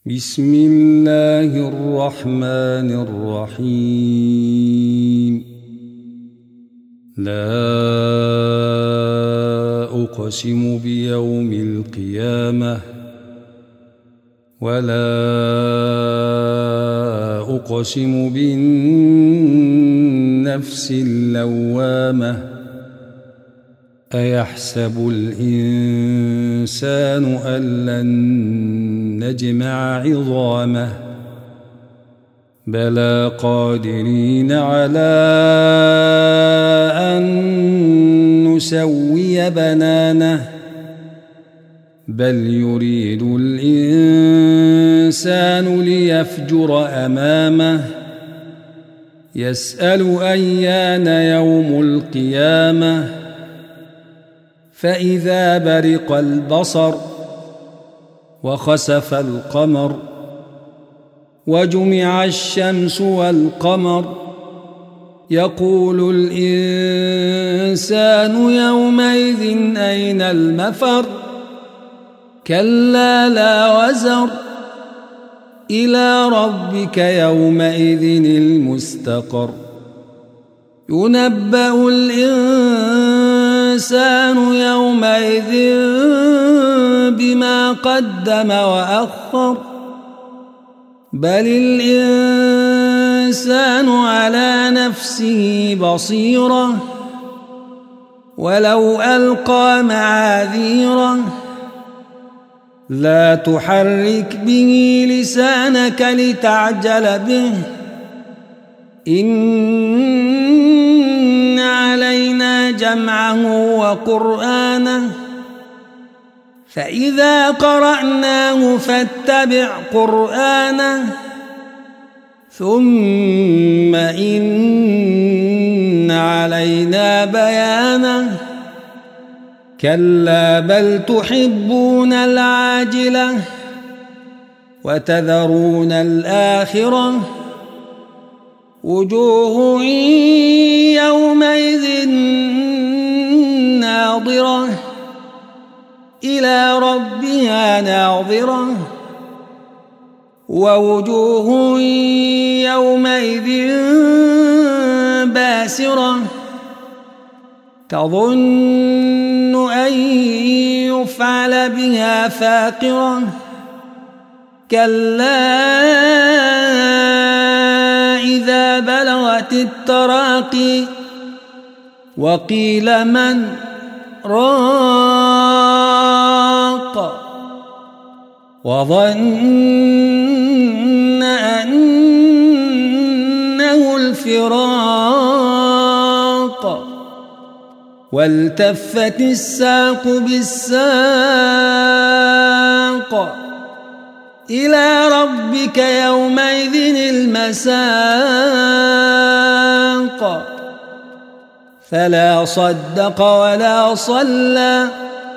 بسم الله الرحمن الرحيم. لا أقسم بيوم القيامة ولا أقسم بالنفس اللوامة أيحسب الإنسان أن لن نجمع عظامه بلى قادرين على أن نسوي بنانه بل يريد الإنسان ليفجر أمامه يسأل أيان يوم القيامة فإذا برق البصر وخسف القمر وجمع الشمس والقمر يقول الإنسان يومئذ أين المفر كلا لا وزر إلى ربك يومئذ المستقر ينبأ الإنسان يومئذ بما قدم وأخر بل الإنسان على نفسه بصيرة ولو ألقى معاذيره لا تحرك به لسانك لتعجل به إن علينا جمعه وقرآنه فإذا قرأناه فاتبع قرآنه ثم إن علينا بيانه كلا بل تحبون العاجلة وتذرون الآخرة وجوه يومئذ ناظرة إلى ربها ناظرة ووجوه يومئذ باسرة تظن أن يفعل بها فاقرة كلا إذا بلغت التراقي وقيل من راق وظن أنه الفراق والتفت الساق بالساق إلى ربك يومئذ المساق فلا صدق ولا صلى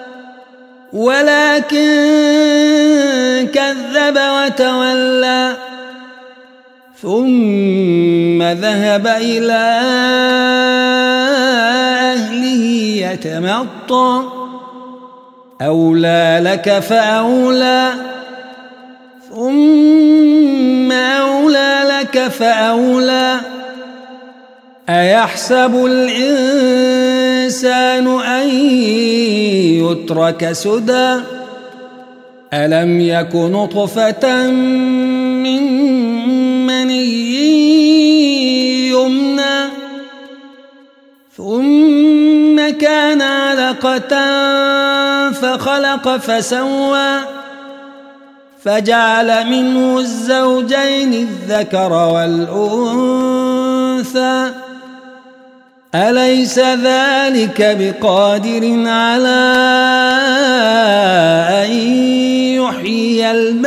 ولكن كذب وتولى ثم ذهب إلى أهله يتمطى أولى لك فأولى ثم أولى لك فأولى أيحسب الإنسان أن يترك سدى ألم يك نطفة من مني يمنى ثم كان علقة فخلق فسوى فجعل منه الزوجين الذكر والأنثى أليس ذلك بقادر على أن يحيي الموتى